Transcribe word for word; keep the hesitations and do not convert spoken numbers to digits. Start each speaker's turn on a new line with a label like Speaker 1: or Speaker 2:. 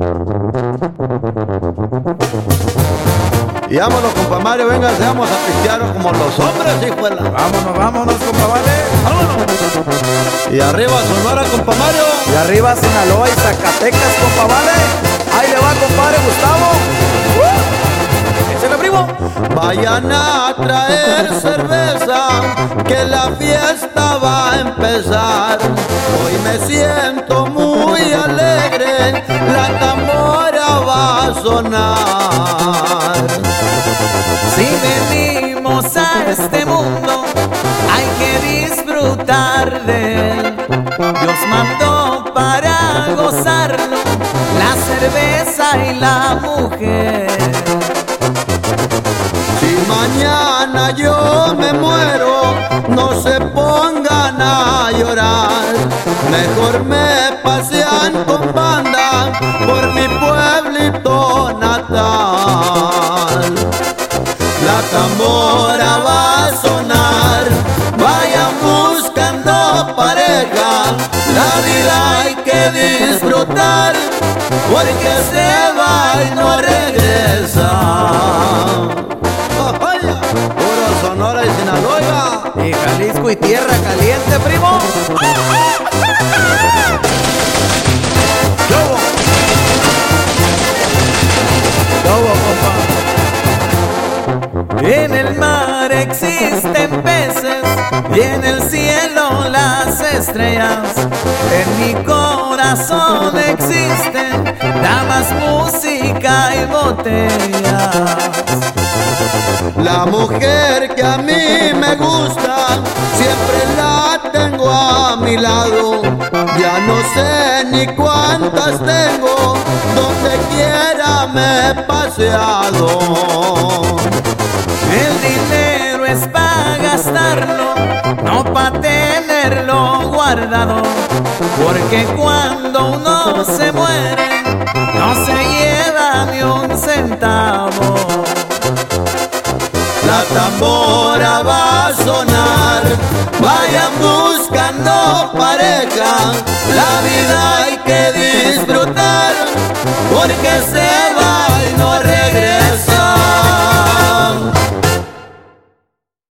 Speaker 1: Y vámonos, compa Mario, venga, seamos a pistear como los hombres, hijuela.
Speaker 2: Vámonos, vámonos, compa Vale.
Speaker 1: Vámonos. Y arriba Sonora, compa Mario.
Speaker 2: Y arriba Sinaloa y Zacatecas, compa Vale. Ahí le va, compadre Gustavo. ¡Uh! ¡Échale, primo!
Speaker 1: Vayan a traer cerveza, que la fiesta va a empezar. Hoy me siento muy alegre, la tambora va a sonar.
Speaker 3: Si venimos a este mundo, hay que disfrutar de él. Dios mandó para gozarlo la cerveza y la mujer.
Speaker 1: Si mañana yo me muero, no se pongan a llorar. Mejor me pasean con banda por mi pueblito natal. La tambora va a sonar, vayan buscando pareja. La vida hay que disfrutar, porque se va y no regresa. Puro Sonora y Sinaloa.
Speaker 2: Y Jalisco y tierra caliente, primo.
Speaker 1: ¡Lobo!
Speaker 2: ¡Lobo, compa!
Speaker 3: En el mar existen peces y en el cielo las estrellas. En mi corazón existen damas, música y botellas.
Speaker 1: La mujer que a mí me gusta, siempre la tengo a mi lado. Ya no sé ni cuántas tengo, donde quiera me he paseado.
Speaker 3: El dinero es para gastarlo, no para tenerlo guardado. Porque cuando uno se muere, no se lleva ni un centavo.
Speaker 1: La tambora va a sonar, vayan buscando pareja. La vida hay que disfrutar, porque se